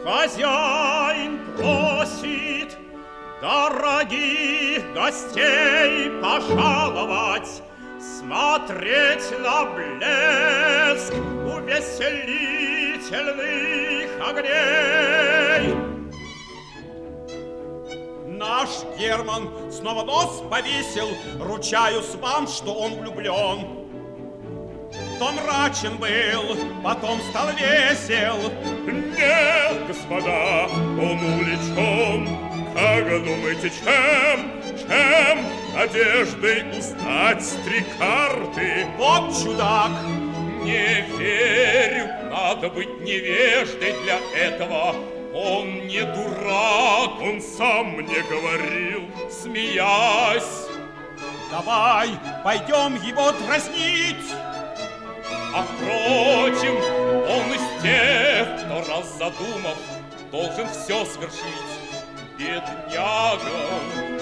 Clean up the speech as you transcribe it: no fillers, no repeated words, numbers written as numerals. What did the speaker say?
Хозяин просит дорогих гостей пожаловать, смотреть на блеск увеселительных огней. Наш Герман снова нос повесил, ручаюсь вам, что он влюблен. То мрачен был, потом стал весел. Нет, господа, он увлечен. Как думаете, чем? Одеждой узнать 3 карты. Вот чудак. Не верю, надо быть невеждой для этого. Он не дурак, он сам мне говорил, смеясь. Давай, пойдем его дразнить. А впрочем, он из тех, кто раз задумав, должен все свершить. Бедняга,